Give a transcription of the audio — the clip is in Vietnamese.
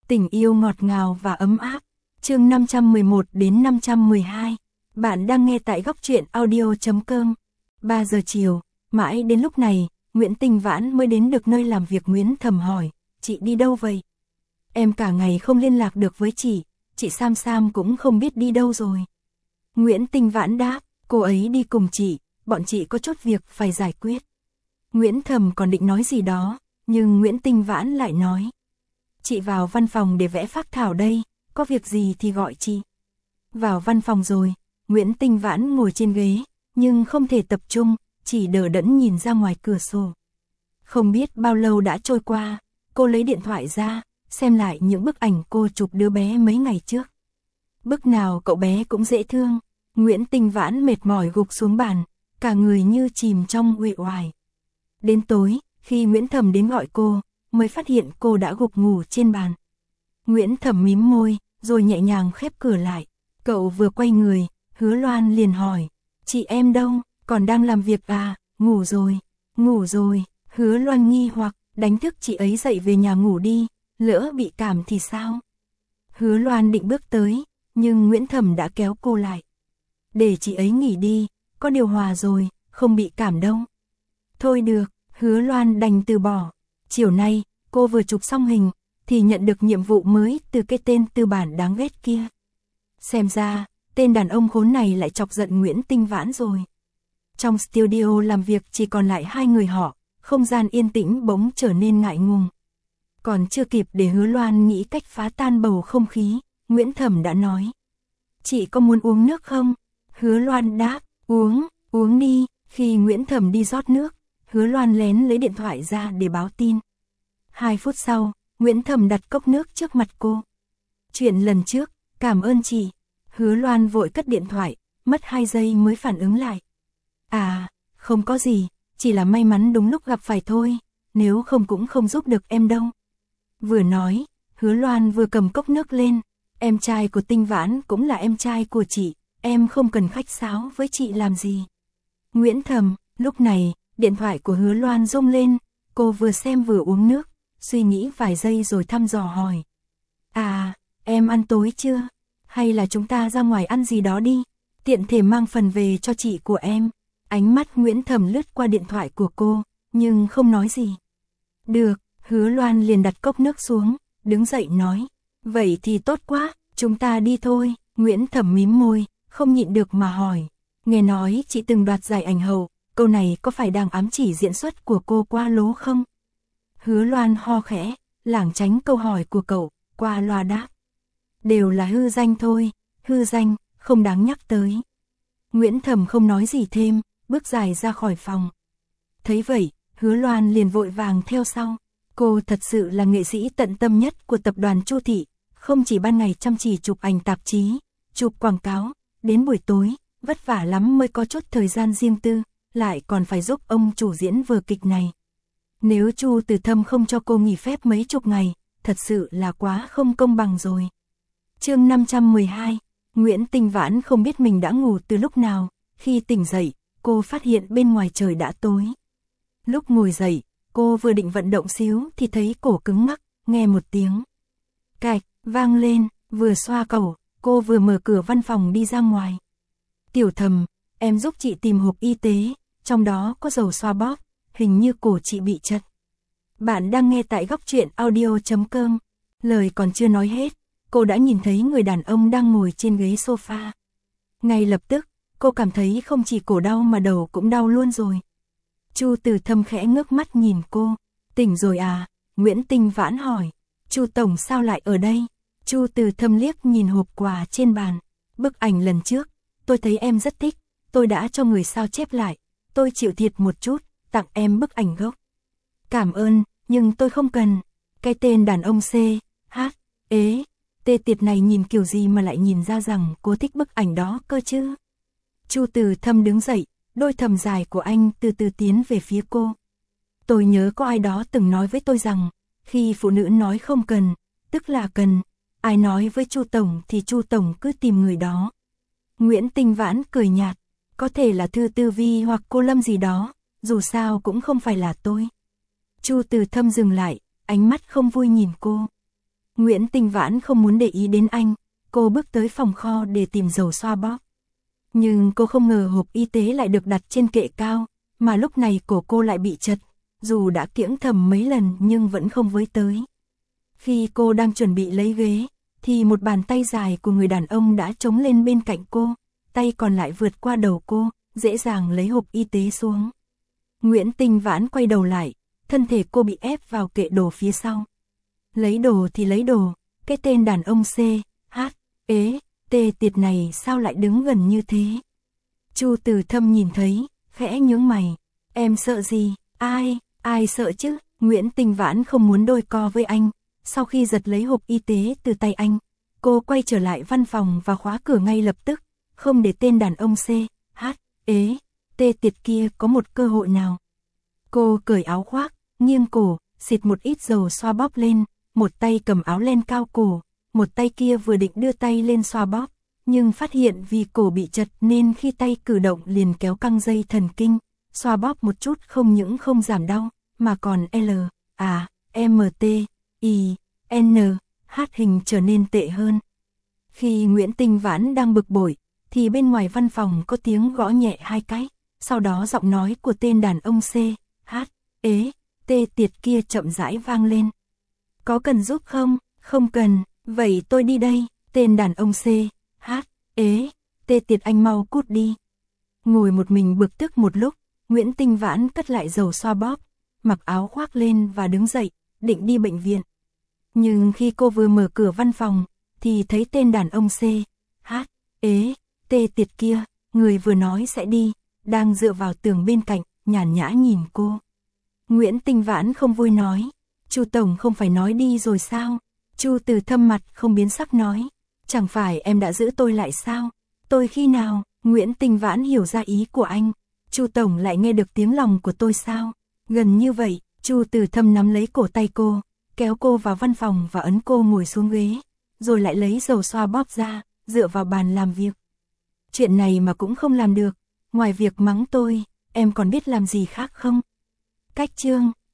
Tình yêu ngọt ngào và ấm áp. Chương 511 đến 512. Bạn đang nghe tại góc truyện audio.com. 3 giờ chiều, mãi đến lúc này, Nguyễn Tinh Vãn mới đến được nơi làm việc. Nguyễn Thầm hỏi, chị đi đâu vậy? Em cả ngày không liên lạc được với chị Sam Sam cũng không biết đi đâu rồi. Nguyễn Tinh Vãn đáp, cô ấy đi cùng chị, bọn chị có chút việc phải giải quyết. Nguyễn Thầm còn định nói gì đó, nhưng Nguyễn Tinh Vãn lại nói, chị vào văn phòng để vẽ phác thảo đây, có việc gì thì gọi chị. Vào văn phòng rồi, Nguyễn Tinh Vãn ngồi trên ghế, nhưng không thể tập trung, chỉ đờ đẫn nhìn ra ngoài cửa sổ. Không biết bao lâu đã trôi qua, cô lấy điện thoại ra, xem lại những bức ảnh cô chụp đứa bé mấy ngày trước. Bức nào cậu bé cũng dễ thương. Nguyễn Tinh Vãn mệt mỏi gục xuống bàn, cả người như chìm trong uể oải. Đến tối, khi Nguyễn Thầm đến gọi cô, mới phát hiện cô đã gục ngủ trên bàn. Nguyễn Thầm mím môi, rồi nhẹ nhàng khép cửa lại. Cậu vừa quay người, Hứa Loan liền hỏi, chị em đâu, còn đang làm việc à? Ngủ rồi. Hứa Loan nghi hoặc, đánh thức chị ấy dậy về nhà ngủ đi, lỡ bị cảm thì sao? Hứa Loan định bước tới, nhưng Nguyễn Thầm đã kéo cô lại. Để chị ấy nghỉ đi, có điều hòa rồi, không bị cảm đâu. Thôi được, Hứa Loan đành từ bỏ. Chiều nay, cô vừa chụp xong hình, thì nhận được nhiệm vụ mới từ cái tên tư bản đáng ghét kia. Xem ra, tên đàn ông khốn này lại chọc giận Nguyễn Tinh Vãn rồi. Trong studio làm việc chỉ còn lại hai người họ, không gian yên tĩnh bỗng trở nên ngại ngùng. Còn chưa kịp để Hứa Loan nghĩ cách phá tan bầu không khí, Nguyễn Thầm đã nói, chị có muốn uống nước không? Hứa Loan đáp, uống đi. Khi Nguyễn Thầm đi rót nước, Hứa Loan lén lấy điện thoại ra để báo tin. 2 phút sau, Nguyễn Thầm đặt cốc nước trước mặt cô. Chuyện lần trước, cảm ơn chị. Hứa Loan vội cất điện thoại, mất 2 giây mới phản ứng lại. À, không có gì, chỉ là may mắn đúng lúc gặp phải thôi, nếu không cũng không giúp được em đâu. Vừa nói, Hứa Loan vừa cầm cốc nước lên, em trai của Tinh Vãn cũng là em trai của chị, em không cần khách sáo với chị làm gì. Nguyễn Thầm, lúc này, điện thoại của Hứa Loan rung lên, cô vừa xem vừa uống nước, suy nghĩ vài giây rồi thăm dò hỏi. À, em ăn tối chưa? Hay là chúng ta ra ngoài ăn gì đó đi, tiện thể mang phần về cho chị của em. Ánh mắt Nguyễn Thầm lướt qua điện thoại của cô, nhưng không nói gì. Được, Hứa Loan liền đặt cốc nước xuống, đứng dậy nói. Vậy thì tốt quá, chúng ta đi thôi. Nguyễn Thầm mím môi, không nhịn được mà hỏi. Nghe nói chị từng đoạt giải ảnh hậu, câu này có phải đang ám chỉ diễn xuất của cô quá lố không? Hứa Loan ho khẽ, lảng tránh câu hỏi của cậu, qua loa đáp. Đều là hư danh thôi, hư danh, không đáng nhắc tới. Nguyễn Thầm không nói gì thêm, bước dài ra khỏi phòng. Thấy vậy, Hứa Loan liền vội vàng theo sau. Cô thật sự là nghệ sĩ tận tâm nhất của tập đoàn Chu Thị, không chỉ ban ngày chăm chỉ chụp ảnh tạp chí, chụp quảng cáo, đến buổi tối, vất vả lắm mới có chút thời gian riêng tư, lại còn phải giúp ông chủ diễn vở kịch này. Nếu Chu Từ Thâm không cho cô nghỉ phép mấy chục ngày, thật sự là quá không công bằng rồi. Chương 512, Nguyễn Tinh Vãn không biết mình đã ngủ từ lúc nào, khi tỉnh dậy, cô phát hiện bên ngoài trời đã tối. Lúc ngồi dậy, cô vừa định vận động xíu thì thấy cổ cứng ngắc, nghe một tiếng cạch vang lên, vừa xoa cổ, cô vừa mở cửa văn phòng đi ra ngoài. Tiểu Thầm, em giúp chị tìm hộp y tế, trong đó có dầu xoa bóp, hình như cổ chị bị chật. Bạn đang nghe tại góc truyện audio.com. Lời còn chưa nói hết, cô đã nhìn thấy người đàn ông đang ngồi trên ghế sofa. Ngay lập tức, cô cảm thấy không chỉ cổ đau mà đầu cũng đau luôn rồi. Chu Từ Thâm khẽ ngước mắt nhìn cô. Tỉnh rồi à? Nguyễn Tinh Vãn hỏi. Chu tổng sao lại ở đây? Chu Từ Thâm liếc nhìn hộp quà trên bàn. Bức ảnh lần trước, tôi thấy em rất thích, tôi đã cho người sao chép lại. Tôi chịu thiệt một chút, tặng em bức ảnh gốc. Cảm ơn, nhưng tôi không cần. Cái tên đàn ông C, H, ế, tê tiệt này nhìn kiểu gì mà lại nhìn ra rằng cô thích bức ảnh đó cơ chứ? Chu Từ Thâm đứng dậy, đôi thầm dài của anh từ từ tiến về phía cô. Tôi nhớ có ai đó từng nói với tôi rằng, khi phụ nữ nói không cần, tức là cần. Ai nói với Chu tổng thì Chu tổng cứ tìm người đó. Nguyễn Tinh Vãn cười nhạt, có thể là Thư Tư Vi hoặc cô Lâm gì đó, dù sao cũng không phải là tôi. Chu Từ Thâm dừng lại, ánh mắt không vui nhìn cô. Nguyễn Tinh Vãn không muốn để ý đến anh, cô bước tới phòng kho để tìm dầu xoa bóp. Nhưng cô không ngờ hộp y tế lại được đặt trên kệ cao, mà lúc này cổ cô lại bị chật, dù đã kiễng thầm mấy lần nhưng vẫn không với tới. Khi cô đang chuẩn bị lấy ghế, thì một bàn tay dài của người đàn ông đã chống lên bên cạnh cô, tay còn lại vượt qua đầu cô, dễ dàng lấy hộp y tế xuống. Nguyễn Tinh Vãn quay đầu lại, thân thể cô bị ép vào kệ đồ phía sau. Lấy đồ thì lấy đồ, cái tên đàn ông C, H, ế, T tiệt này sao lại đứng gần như thế? Chu Từ Thâm nhìn thấy, khẽ nhướng mày, em sợ gì? Ai sợ chứ? Nguyễn Tinh Vãn không muốn đôi co với anh. Sau khi giật lấy hộp y tế từ tay anh, cô quay trở lại văn phòng và khóa cửa ngay lập tức, không để tên đàn ông C, H, ế, T tiệt kia có một cơ hội nào. Cô cởi áo khoác, nghiêng cổ, xịt một ít dầu xoa bóp lên, một tay cầm áo len cao cổ, một tay kia vừa định đưa tay lên xoa bóp, nhưng phát hiện vì cổ bị chật nên khi tay cử động liền kéo căng dây thần kinh, xoa bóp một chút không những không giảm đau, mà còn H hình trở nên tệ hơn. Khi Nguyễn Tinh Vãn đang bực bội, thì bên ngoài văn phòng có tiếng gõ nhẹ 2 cái, sau đó giọng nói của tên đàn ông C, H, ế, T tiệt kia chậm rãi vang lên. Có cần giúp không? Không cần, vậy tôi đi đây. Tên đàn ông C, H, ế, T tiệt anh mau cút đi. Ngồi một mình bực tức một lúc, Nguyễn Tinh Vãn cất lại dầu xoa bóp, mặc áo khoác lên và đứng dậy, định đi bệnh viện. Nhưng khi cô vừa mở cửa văn phòng, thì thấy tên đàn ông C, H, ế, T tiệt kia, người vừa nói sẽ đi, đang dựa vào tường bên cạnh, nhàn nhã nhìn cô. Nguyễn Tinh Vãn không vui nói, Chu tổng không phải nói đi rồi sao? Chu Từ Thâm mặt không biến sắc nói, chẳng phải em đã giữ tôi lại sao? Tôi khi nào? Nguyễn Tinh Vãn hiểu ra ý của anh, Chu tổng lại nghe được tiếng lòng của tôi sao? Gần như vậy, Chu Từ Thâm nắm lấy cổ tay cô, kéo cô vào văn phòng và ấn cô ngồi xuống ghế, rồi lại lấy dầu xoa bóp ra, dựa vào bàn làm việc. Chuyện này mà cũng không làm được, ngoài việc mắng tôi, em còn biết làm gì khác không? Cách chương